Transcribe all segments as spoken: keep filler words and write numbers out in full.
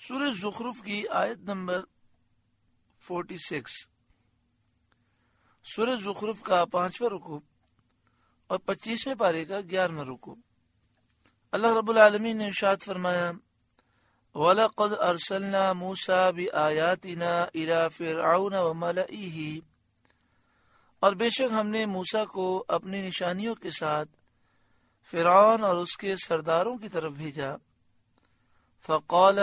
سورہ زخرف کی آیت نمبر فورٹی سکس، سورہ زخرف کا پانچواں رکوع اور پچیسویں پارے کا گیارہواں رکوع۔ اللہ رب العالمین نے ارشاد فرمایا، وَلَقَدْ أَرْسَلْنَا مُوسَى بِآيَاتِنَا إِلَى فِرْعَوْنَ وَمَلَئِهِ، اور بے شک ہم نے موسیٰ کو اپنی نشانیوں کے ساتھ فرعون اور اس کے سرداروں کی طرف بھیجا۔ فقال،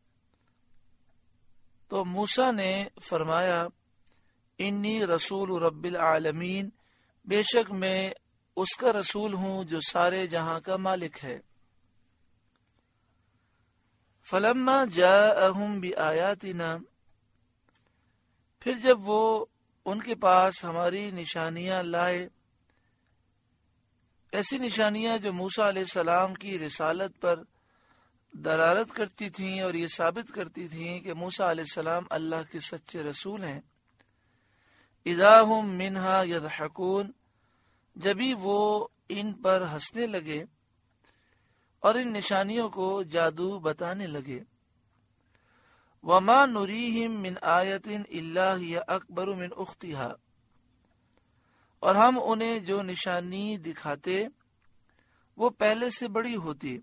تو موسیٰ نے فرمایا، انی رسول رب العالمین، بے شک میں اس کا رسول ہوں جو سارے جہاں کا مالک ہے۔ فلما جاءہم بآیاتنا، پھر جب وہ ان کے پاس ہماری نشانیاں لائے، ایسی نشانیاں جو موسیٰ علیہ السلام کی رسالت پر دلالت کرتی تھیں اور یہ ثابت کرتی تھیں کہ موسیٰ علیہ السلام اللہ کے سچے رسول ہیں، اذا ہم منہا یضحکون، جبھی وہ ان پر ہنسنے لگے اور ان نشانیوں کو جادو بتانے لگے۔ وما نریہم من آیت الا ہی اکبر من اختہا، اور ہم انہیں جو نشانی دکھاتے وہ پہلے سے بڑی ہوتی،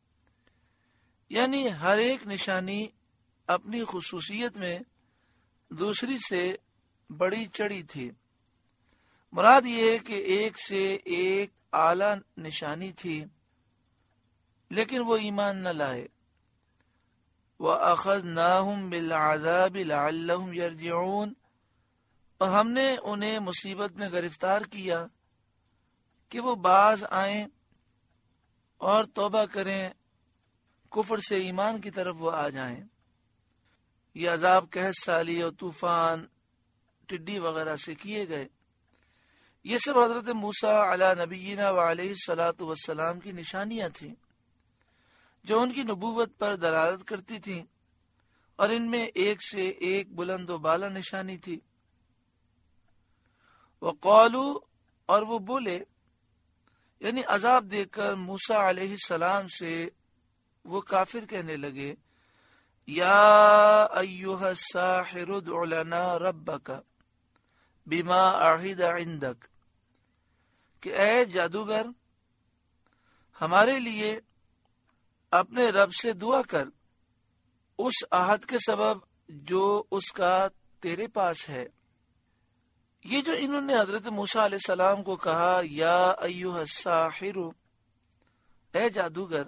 یعنی ہر ایک نشانی اپنی خصوصیت میں دوسری سے بڑی چڑھی تھی۔ مراد یہ کہ ایک سے ایک اعلیٰ نشانی تھی، لیکن وہ ایمان نہ لائے۔ وَأَخَذْنَاهُمْ بِالْعَذَابِ لَعَلَّهُمْ يَرْجِعُونَ، اور ہم نے انہیں مصیبت میں گرفتار کیا کہ وہ باز آئیں اور توبہ کریں، کفر سے ایمان کی طرف وہ آ جائیں۔ یہ عذاب قحط سالی اور طوفان، ٹڈی وغیرہ سے کیے گئے۔ یہ سب حضرت موسیٰ علی نبینا وعلیہ الصلاۃ والسلام کی نشانیاں تھیں جو ان کی نبوت پر دلالت کرتی تھیں، اور ان میں ایک سے ایک بلند و بالا نشانی تھی۔ وقالوا، اور وہ بولے، یعنی عذاب دے کر موسیٰ علیہ السلام سے وہ کافر کہنے لگے، یا ایھا الساحر ادع لنا ربک بما عہد عندک، کہ اے جادوگر ہمارے لیے اپنے رب سے دعا کر اس عہد کے سبب جو اس کا تیرے پاس ہے۔ یہ جو انہوں نے حضرت موسیٰ علیہ السلام کو کہا، یا ایھا الساحر، اے جادوگر،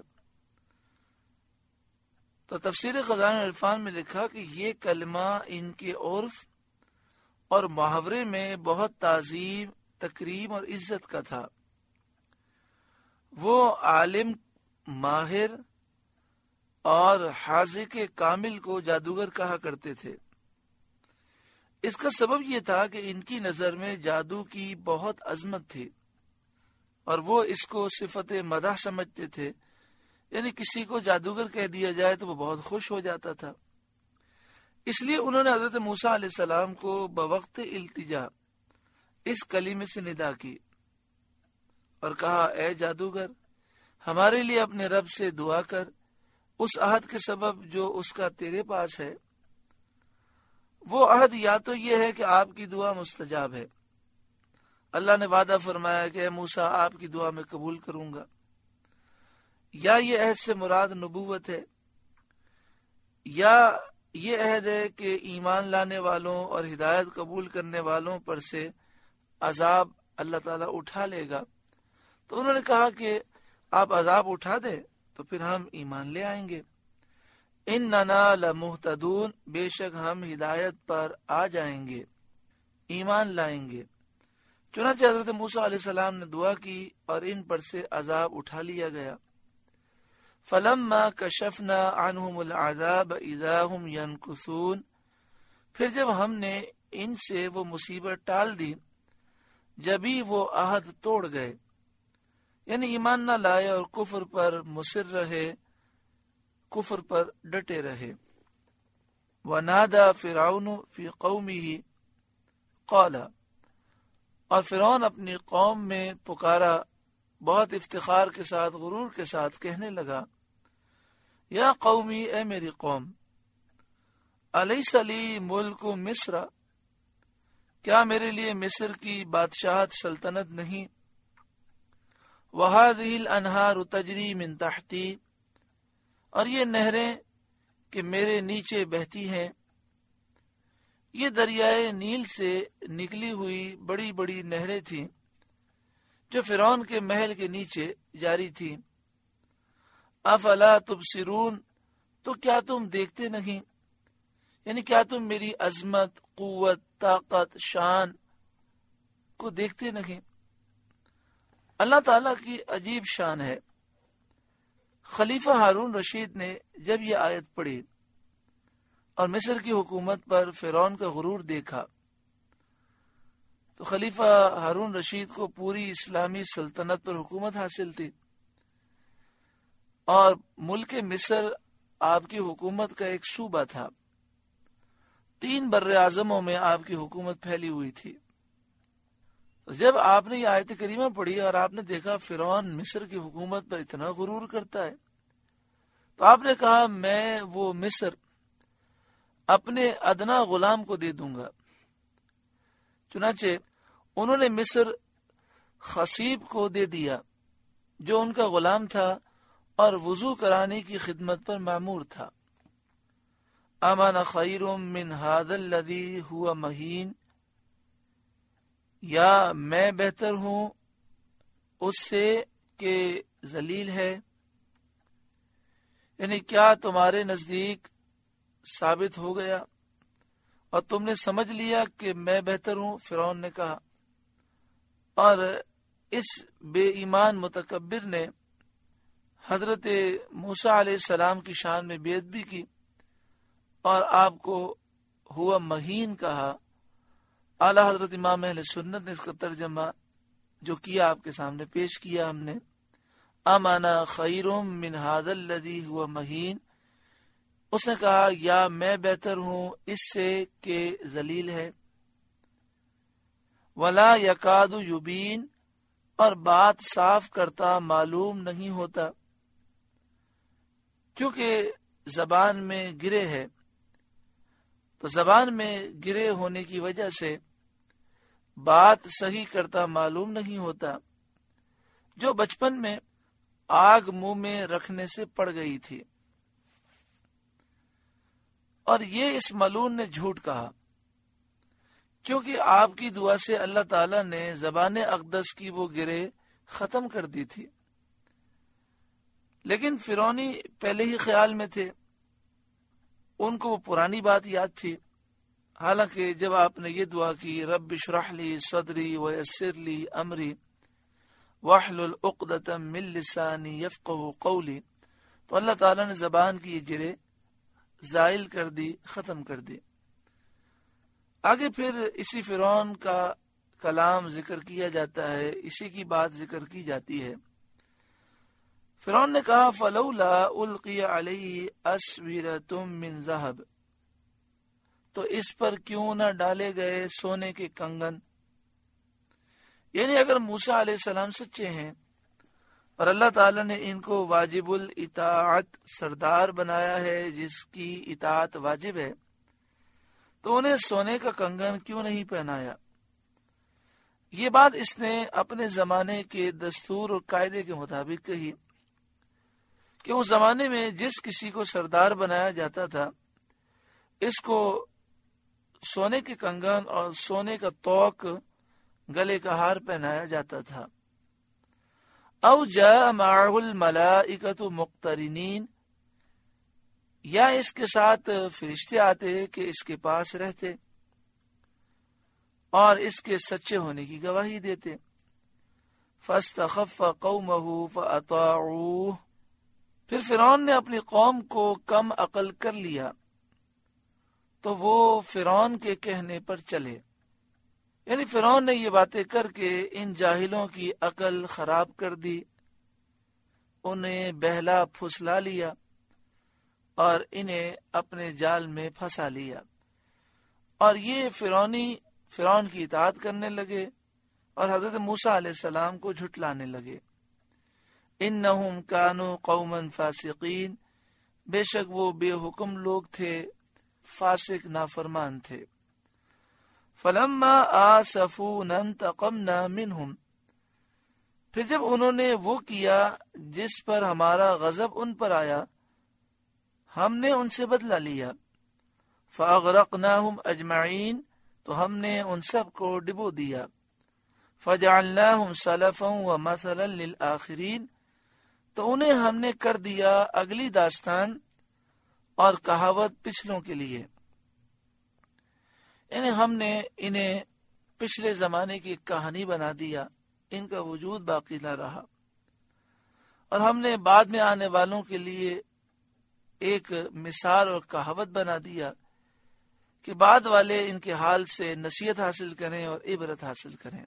تو تفسیر خزائن عرفان میں لکھا کہ یہ کلمہ ان کے عرف اور محاورے میں بہت تعظیم، تکریم اور عزت کا تھا۔ وہ عالم، ماہر اور حاذق کامل کو جادوگر کہا کرتے تھے۔ اس کا سبب یہ تھا کہ ان کی نظر میں جادو کی بہت عظمت تھی اور وہ اس کو صفت مدح سمجھتے تھے، یعنی کسی کو جادوگر کہہ دیا جائے تو وہ بہت خوش ہو جاتا تھا۔ اس لیے انہوں نے حضرت موسیٰ علیہ السلام کو بوقت التجا اس کلمے سے ندا کی اور کہا، اے جادوگر ہمارے لیے اپنے رب سے دعا کر اس عہد کے سبب جو اس کا تیرے پاس ہے۔ وہ عہد یا تو یہ ہے کہ آپ کی دعا مستجاب ہے، اللہ نے وعدہ فرمایا کہ اے موسیٰ آپ کی دعا میں قبول کروں گا، یا یہ عہد سے مراد نبوت ہے، یا یہ عہد ہے کہ ایمان لانے والوں اور ہدایت قبول کرنے والوں پر سے عذاب اللہ تعالیٰ اٹھا لے گا۔ تو انہوں نے کہا کہ آپ عذاب اٹھا دیں تو پھر ہم ایمان لے آئیں گے۔ اننا لمہتدون، بے شک ہم ہدایت پر آ جائیں گے، ایمان لائیں گے۔ چنانچہ حضرت موسیٰ علیہ السلام نے دعا کی اور ان پر سے عذاب اٹھا لیا گیا۔ فلما کشفنا عنہم العذاب اذا ہم ینکثون، پھر جب ہم نے ان سے وہ مصیبت ٹال دی جبھی وہ عہد توڑ گئے، یعنی ایمان نہ لائے اور کفر پر مصر رہے، کفر پر ڈٹے رہے۔ وَنَادَى فِرْعَوْنُ فِي قَوْمِهِ قَالَ، اور فرعون اپنی قوم میں پکارا، بہت افتخار کے ساتھ، غرور کے ساتھ کہنے لگا، یا قومی، اے میری قوم، الیس لی ملک مصر، کیا میرے لیے مصر کی بادشاہت سلطنت نہیں؟ وہذہ الانہار تجری من تحتی، اور یہ نہریں کہ میرے نیچے بہتی ہیں. یہ دریائے نیل سے نکلی ہوئی بڑی بڑی نہریں تھیں جو فرعون کے محل کے نیچے جاری تھی. افلا تبصرون، تو کیا تم دیکھتے نہیں؟ یعنی کیا تم میری عظمت، قوت، طاقت، شان کو دیکھتے نہیں؟ اللہ تعالیٰ کی عجیب شان ہے. خلیفہ ہارون رشید نے جب یہ آیت پڑھی اور مصر کی حکومت پر فرعون کا غرور دیکھا تو خلیفہ ہارون رشید کو پوری اسلامی سلطنت پر حکومت حاصل تھی اور ملک مصر آپ کی حکومت کا ایک صوبہ تھا. تین بر اعظموں میں آپ کی حکومت پھیلی ہوئی تھی. جب آپ نے یہ آیت کریمہ پڑھی اور آپ نے دیکھا فرعون مصر کی حکومت پر اتنا غرور کرتا ہے تو آپ نے کہا میں وہ مصر اپنے ادنا غلام کو دے دوں گا. چنانچہ انہوں نے مصر خصیب کو دے دیا جو ان کا غلام تھا اور وضو کرانے کی خدمت پر مامور تھا. امان خیر من ھذا الذی ھو مہین، یا میں بہتر ہوں اس سے کہ ذلیل ہے. یعنی کیا تمہارے نزدیک ثابت ہو گیا اور تم نے سمجھ لیا کہ میں بہتر ہوں؟ فرعون نے کہا. اور اس بے ایمان متکبر نے حضرت موسیٰ علیہ السلام کی شان میں بے ادبی کی اور آپ کو ہوا مہین کہا. اعلی حضرت امام اہل سنت نے اس کا ترجمہ جو کیا آپ کے سامنے پیش کیا ہم نے. امانا خیر من ھذا الذی ھو مہین، اس نے کہا یا میں بہتر ہوں اس سے کہ ذلیل ہے. ولا یکاد یبین، اور بات صاف کرتا معلوم نہیں ہوتا کیونکہ زبان میں گرے ہے. تو زبان میں گرے ہونے کی وجہ سے بات صحیح کرتا معلوم نہیں ہوتا، جو بچپن میں آگ منہ میں رکھنے سے پڑ گئی تھی. اور یہ اس ملعون نے جھوٹ کہا کیونکہ آپ کی دعا سے اللہ تعالیٰ نے زبان اقدس کی وہ گرے ختم کر دی تھی. لیکن فرعونی پہلے ہی خیال میں تھے، ان کو وہ پرانی بات یاد تھی. حالانکہ جب آپ نے یہ دعا کی رب اشرح لی صدری ویسر لی امری واحلل عقدۃ من لسانی یفقہوا قولی، تو اللہ تعالیٰ نے زبان کی یہ گرے زائل کر دی، ختم کر دی. آگے پھر اسی فرعون کا کلام ذکر کیا جاتا ہے، اسی کی بات ذکر کی جاتی ہے. فرعون نے کہا فلولا القی علیہ اسورۃ من ذہب، تو اس پر کیوں نہ ڈالے گئے سونے کے کنگن. یعنی اگر موسیٰ علیہ السلام سچے ہیں اور اللہ تعالیٰ نے ان کو واجب الاطاعت سردار بنایا ہے جس کی اطاعت واجب ہے، تو انہیں سونے کا کنگن کیوں نہیں پہنایا. یہ بات اس نے اپنے زمانے کے دستور اور قاعدے کے مطابق کہی کہ اس زمانے میں جس کسی کو سردار بنایا جاتا تھا اس کو سونے کے کنگن اور سونے کا توق گلے کا ہار پہنایا جاتا تھا. او جاء معه الملائکۃ مقترنین، یا اس کے ساتھ فرشتے آتے کہ اس کے پاس رہتے اور اس کے سچے ہونے کی گواہی دیتے. فاستخف قومه فاطاعوه، پھر فرعون نے اپنی قوم کو کم عقل کر لیا تو وہ فرعون کے کہنے پر چلے. یعنی فرعون نے یہ باتیں کر کے ان جاہلوں کی عقل خراب کر دی، انہیں بہلا پھسلا لیا اور انہیں اپنے جال میں پھنسا لیا. اور یہ فرعونی فرعون کی اطاعت کرنے لگے اور حضرت موسیٰ علیہ السلام کو جھٹلانے لگے. انہم کانوا قوما فاسقین، بے شک وہ بے حکم لوگ تھے فاسق نافرمان تھے۔ فلما آسفونا انتقمنا منہم، پھر جب انہوں نے وہ کیا جس پر ہمارا غضب ان پر آیا، ہم نے ان سے بدلہ لیا۔ فاغرقناہم اجمعین، تو ہم نے ان سب کو ڈبو دیا۔ فجعلناہم سلفا ومثلا للآخرین، تو انہیں ہم نے کر دیا اگلی داستان اور کہاوت پچھلوں کے لیے، یعنی ہم نے انہیں پچھلے زمانے کی کہانی بنا دیا، ان کا وجود باقی نہ رہا، اور ہم نے بعد میں آنے والوں کے لیے ایک مثال اور کہاوت بنا دیا کہ بعد والے ان کے حال سے نصیحت حاصل کریں اور عبرت حاصل کریں۔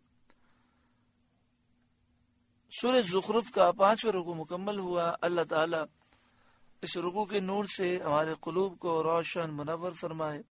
سورہ زخرف کا پانچواں رکوع مکمل ہوا۔ اللہ تعالی اس رکوع کے نور سے ہمارے قلوب کو روشن منور فرمائے۔